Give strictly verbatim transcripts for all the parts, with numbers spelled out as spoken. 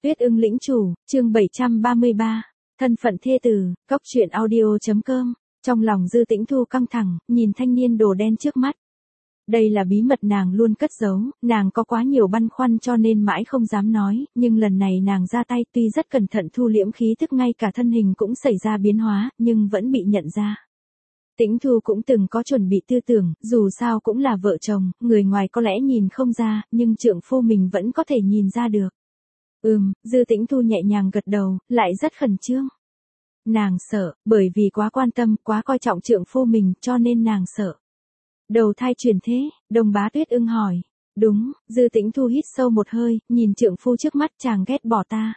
Tuyết ưng lĩnh chủ, chương bảy trăm ba mươi ba, thân phận thê tử, cóc truyện audio.com, trong lòng Dư Tĩnh Thu căng thẳng, nhìn thanh niên đồ đen trước mắt. Đây là bí mật nàng luôn cất giấu, nàng có quá nhiều băn khoăn cho nên mãi không dám nói, nhưng lần này nàng ra tay tuy rất cẩn thận thu liễm khí tức ngay cả thân hình cũng xảy ra biến hóa, nhưng vẫn bị nhận ra. Tĩnh Thu cũng từng có chuẩn bị tư tưởng, dù sao cũng là vợ chồng, người ngoài có lẽ nhìn không ra, nhưng trượng phu mình vẫn có thể nhìn ra được. Ừm, Dư Tĩnh Thu nhẹ nhàng gật đầu, lại rất khẩn trương. Nàng sợ, bởi vì quá quan tâm, quá coi trọng trượng phu mình, cho nên nàng sợ. Đầu thai truyền thế, Đồng Bá Tuyết ưng hỏi. Đúng, Dư Tĩnh Thu hít sâu một hơi, nhìn trượng phu trước mắt, chàng ghét bỏ ta.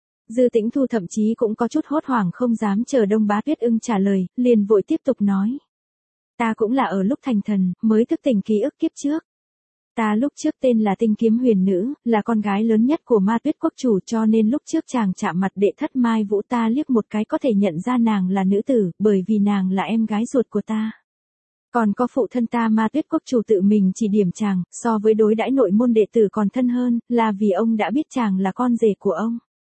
Dư Tĩnh Thu thậm chí cũng có chút hốt hoảng không dám chờ Đông Bá Tuyết ưng trả lời, liền vội tiếp tục nói. Ta cũng là ở lúc thành thần, mới thức tỉnh ký ức kiếp trước. Ta lúc trước tên là Tinh Kiếm Huyền Nữ, là con gái lớn nhất của Ma Tuyết Quốc chủ, cho nên lúc trước chàng chạm mặt đệ thất Mai Vũ ta liếc một cái có thể nhận ra nàng là nữ tử, bởi vì nàng là em gái ruột của ta. Còn có phụ thân ta Ma Tuyết Quốc chủ tự mình chỉ điểm chàng, so với đối đãi nội môn đệ tử còn thân hơn, là vì ông đã biết chàng là con rể của ông.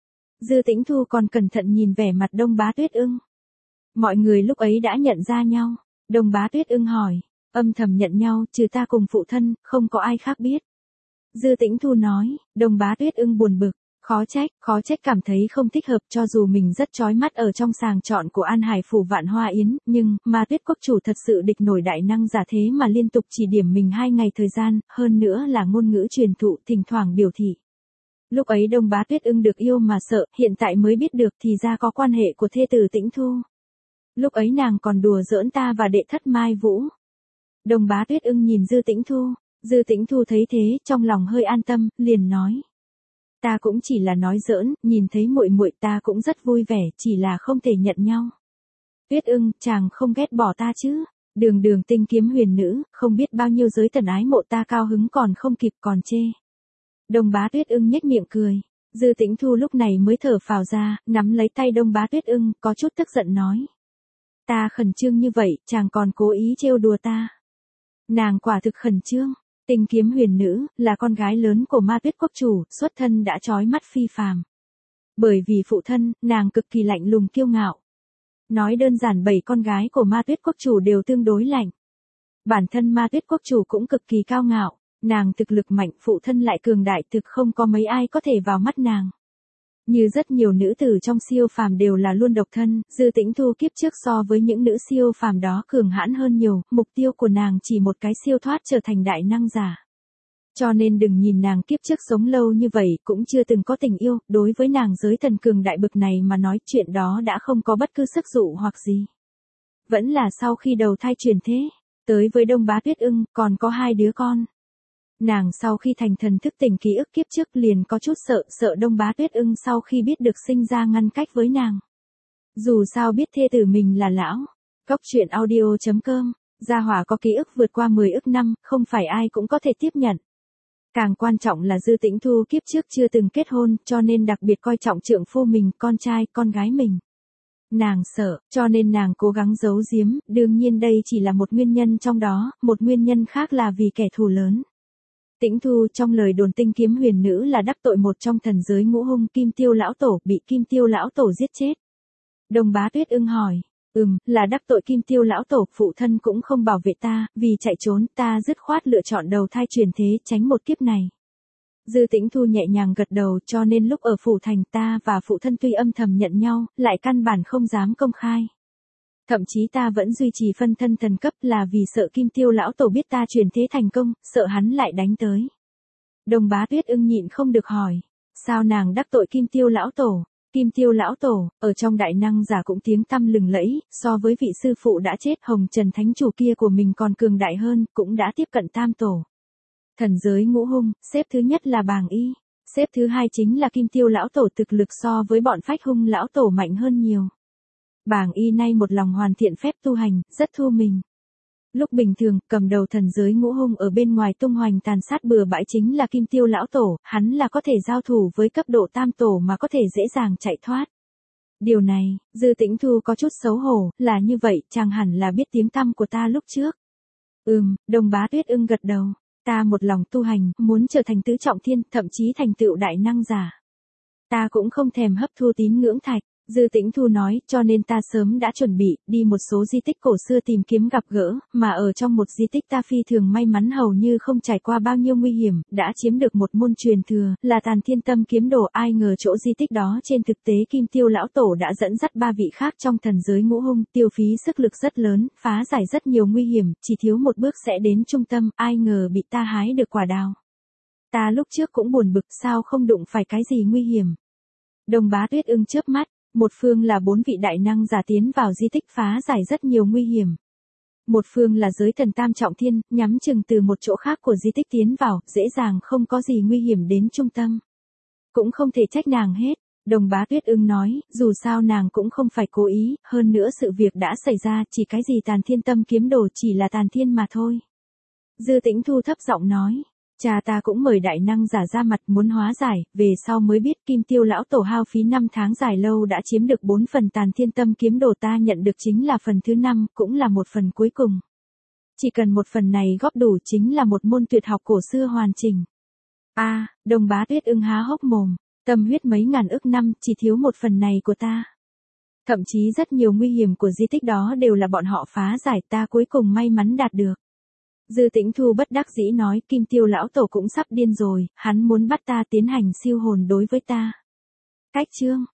Dư Tĩnh Thu còn cẩn thận nhìn vẻ mặt Đông Bá Tuyết ưng. Mọi người lúc ấy đã nhận ra nhau. Đông Bá Tuyết ưng hỏi, âm thầm nhận nhau, trừ ta cùng phụ thân, không có ai khác biết. Dư Tĩnh Thu nói, Đông Bá Tuyết ưng buồn bực, khó trách, khó trách cảm thấy không thích hợp, cho dù mình rất chói mắt ở trong sàng chọn của An Hải phủ Vạn Hoa Yến, nhưng, Ma Tuyết Quốc chủ thật sự địch nổi đại năng giả thế mà liên tục chỉ điểm mình hai ngày thời gian, hơn nữa là ngôn ngữ truyền thụ, thỉnh thoảng biểu thị. Lúc ấy Đông Bá Tuyết ưng được yêu mà sợ, hiện tại mới biết được thì ra có quan hệ của thê tử Tĩnh Thu. Lúc ấy nàng còn đùa giỡn ta và đệ thất Mai Vũ. Đông Bá Tuyết ưng nhìn Dư Tĩnh Thu, Dư Tĩnh Thu thấy thế, trong lòng hơi an tâm, liền nói. Ta cũng chỉ là nói giỡn, nhìn thấy muội muội ta cũng rất vui vẻ, chỉ là không thể nhận nhau. Tuyết ưng, chàng không ghét bỏ ta chứ? Đường đường Tinh Kiếm Huyền Nữ, không biết bao nhiêu giới thần ái mộ ta cao hứng còn không kịp còn chê. Đông Bá Tuyết ưng nhếch miệng cười. Dư Tĩnh Thu lúc này mới thở phào ra, nắm lấy tay Đông Bá Tuyết ưng, có chút tức giận nói. Ta khẩn trương như vậy, chàng còn cố ý trêu đùa ta. Nàng quả thực khẩn trương. Tinh Kiếm Huyền Nữ, là con gái lớn của Ma Tuyết Quốc chủ, xuất thân đã chói mắt phi phàm. Bởi vì phụ thân, nàng cực kỳ lạnh lùng kiêu ngạo. Nói đơn giản bảy con gái của Ma Tuyết Quốc chủ đều tương đối lạnh. Bản thân Ma Tuyết Quốc chủ cũng cực kỳ cao ngạo. Nàng thực lực mạnh, phụ thân lại cường đại, thực không có mấy ai có thể vào mắt nàng. Như rất nhiều nữ tử trong siêu phàm đều là luôn độc thân, Dư Tĩnh Thu kiếp trước so với những nữ siêu phàm đó cường hãn hơn nhiều, mục tiêu của nàng chỉ một cái siêu thoát trở thành đại năng giả. Cho nên đừng nhìn nàng kiếp trước sống lâu như vậy, cũng chưa từng có tình yêu, đối với nàng giới thần cường đại bực này mà nói chuyện đó đã không có bất cứ sức dụ hoặc gì. Vẫn là sau khi đầu thai truyền thế, tới với Đông Bá Tuyết ưng, còn có hai đứa con. Nàng sau khi thành thần thức tỉnh ký ức kiếp trước liền có chút sợ, sợ Đông Bá Tuyết ưng sau khi biết được sinh ra ngăn cách với nàng. Dù sao biết thê tử mình là lão. Cóc truyện audio.com, gia hỏa có ký ức vượt qua mười ức năm, không phải ai cũng có thể tiếp nhận. Càng quan trọng là Dư Tĩnh Thu kiếp trước chưa từng kết hôn, cho nên đặc biệt coi trọng trượng phu mình, con trai, con gái mình. Nàng sợ, cho nên nàng cố gắng giấu giếm, đương nhiên đây chỉ là một nguyên nhân trong đó, một nguyên nhân khác là vì kẻ thù lớn. Tĩnh Thu trong lời đồn Tinh Kiếm Huyền Nữ là đắc tội một trong thần giới ngũ hung Kim Tiêu Lão Tổ, bị Kim Tiêu Lão Tổ giết chết. Đông Bá Tuyết ưng hỏi, ừm, là đắc tội Kim Tiêu Lão Tổ, phụ thân cũng không bảo vệ ta, vì chạy trốn ta dứt khoát lựa chọn đầu thai truyền thế tránh một kiếp này. Dư Tĩnh Thu nhẹ nhàng gật đầu, cho nên lúc ở phủ thành ta và phụ thân tuy âm thầm nhận nhau, lại căn bản không dám công khai. Thậm chí ta vẫn duy trì phân thân thần cấp là vì sợ Kim Tiêu Lão Tổ biết ta truyền thế thành công, sợ hắn lại đánh tới. Đông Bá Tuyết ưng nhịn không được hỏi, sao nàng đắc tội Kim Tiêu Lão Tổ? Kim Tiêu Lão Tổ, ở trong đại năng giả cũng tiếng tăm lừng lẫy, so với vị sư phụ đã chết Hồng Trần Thánh Chủ kia của mình còn cường đại hơn, cũng đã tiếp cận tam tổ. Thần giới ngũ hung, xếp thứ nhất là Bàng Y, xếp thứ hai chính là Kim Tiêu Lão Tổ, thực lực so với bọn Phách Hung Lão Tổ mạnh hơn nhiều. Bàng Y nay một lòng hoàn thiện phép tu hành, rất thu mình. Lúc bình thường, cầm đầu thần giới ngũ hung ở bên ngoài tung hoành tàn sát bừa bãi chính là Kim Tiêu Lão Tổ, hắn là có thể giao thủ với cấp độ tam tổ mà có thể dễ dàng chạy thoát. Điều này, Dư Tĩnh Thu có chút xấu hổ, là như vậy, chàng hẳn là biết tiếng tăm của ta lúc trước. Ừm, Đông Bá Tuyết ưng gật đầu, ta một lòng tu hành, muốn trở thành tứ trọng thiên, thậm chí thành tựu đại năng giả. Ta cũng không thèm hấp thu tín ngưỡng thạch. Dư Tĩnh Thu nói, cho nên ta sớm đã chuẩn bị, đi một số di tích cổ xưa tìm kiếm gặp gỡ, mà ở trong một di tích ta phi thường may mắn hầu như không trải qua bao nhiêu nguy hiểm, đã chiếm được một môn truyền thừa, là Tàn Thiên Tâm kiếm đồ. Ai ngờ chỗ di tích đó trên thực tế Kim Tiêu lão tổ đã dẫn dắt ba vị khác trong thần giới ngũ hung, tiêu phí sức lực rất lớn, phá giải rất nhiều nguy hiểm, chỉ thiếu một bước sẽ đến trung tâm, ai ngờ bị ta hái được quả đào. Ta lúc trước cũng buồn bực, sao không đụng phải cái gì nguy hiểm. Đồng Bá Tuyết ưng chớp mắt. Một phương là bốn vị đại năng giả tiến vào di tích phá giải rất nhiều nguy hiểm. Một phương là giới thần tam trọng thiên, nhắm chừng từ một chỗ khác của di tích tiến vào, dễ dàng không có gì nguy hiểm đến trung tâm. Cũng không thể trách nàng hết. Đồng Bá Tuyết ưng nói, dù sao nàng cũng không phải cố ý, hơn nữa sự việc đã xảy ra, chỉ cái gì Tàn Thiên Tâm kiếm đồ chỉ là tàn thiên mà thôi. Dư Tĩnh Thu thấp giọng nói. Cha ta cũng mời đại năng giả ra mặt muốn hóa giải, về sau mới biết Kim Tiêu lão tổ hao phí năm tháng dài lâu đã chiếm được bốn phần Tàn Thiên Tâm kiếm đồ, ta nhận được chính là phần thứ năm, cũng là một phần cuối cùng. Chỉ cần một phần này góp đủ chính là một môn tuyệt học cổ xưa hoàn chỉnh. A, à, Đồng Bá Tuyết ưng há hốc mồm, tâm huyết mấy ngàn ức năm, chỉ thiếu một phần này của ta. Thậm chí rất nhiều nguy hiểm của di tích đó đều là bọn họ phá giải, ta cuối cùng may mắn đạt được. Dư Tĩnh Thu bất đắc dĩ nói, Kim Tiêu lão tổ cũng sắp điên rồi, hắn muốn bắt ta tiến hành siêu hồn đối với ta. Cách chương